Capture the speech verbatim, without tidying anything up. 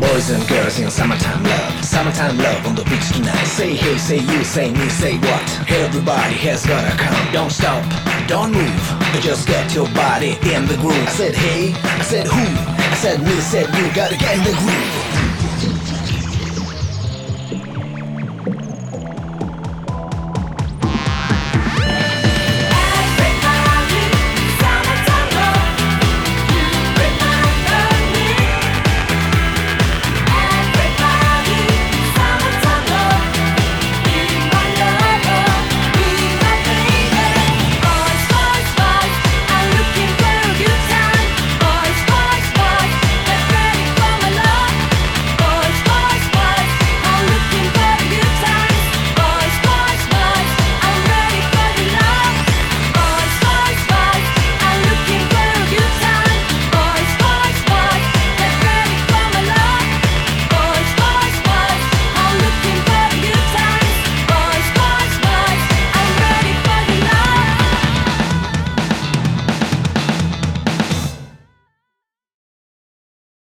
Boys and girls in summertime love, summertime love on the beach tonight. Say hey, say you, say me, say what? Everybody has gotta come. Don't stop, don't move, but just get your body in the groove. I said hey, I said who, I said me, said you, gotta get in the groove.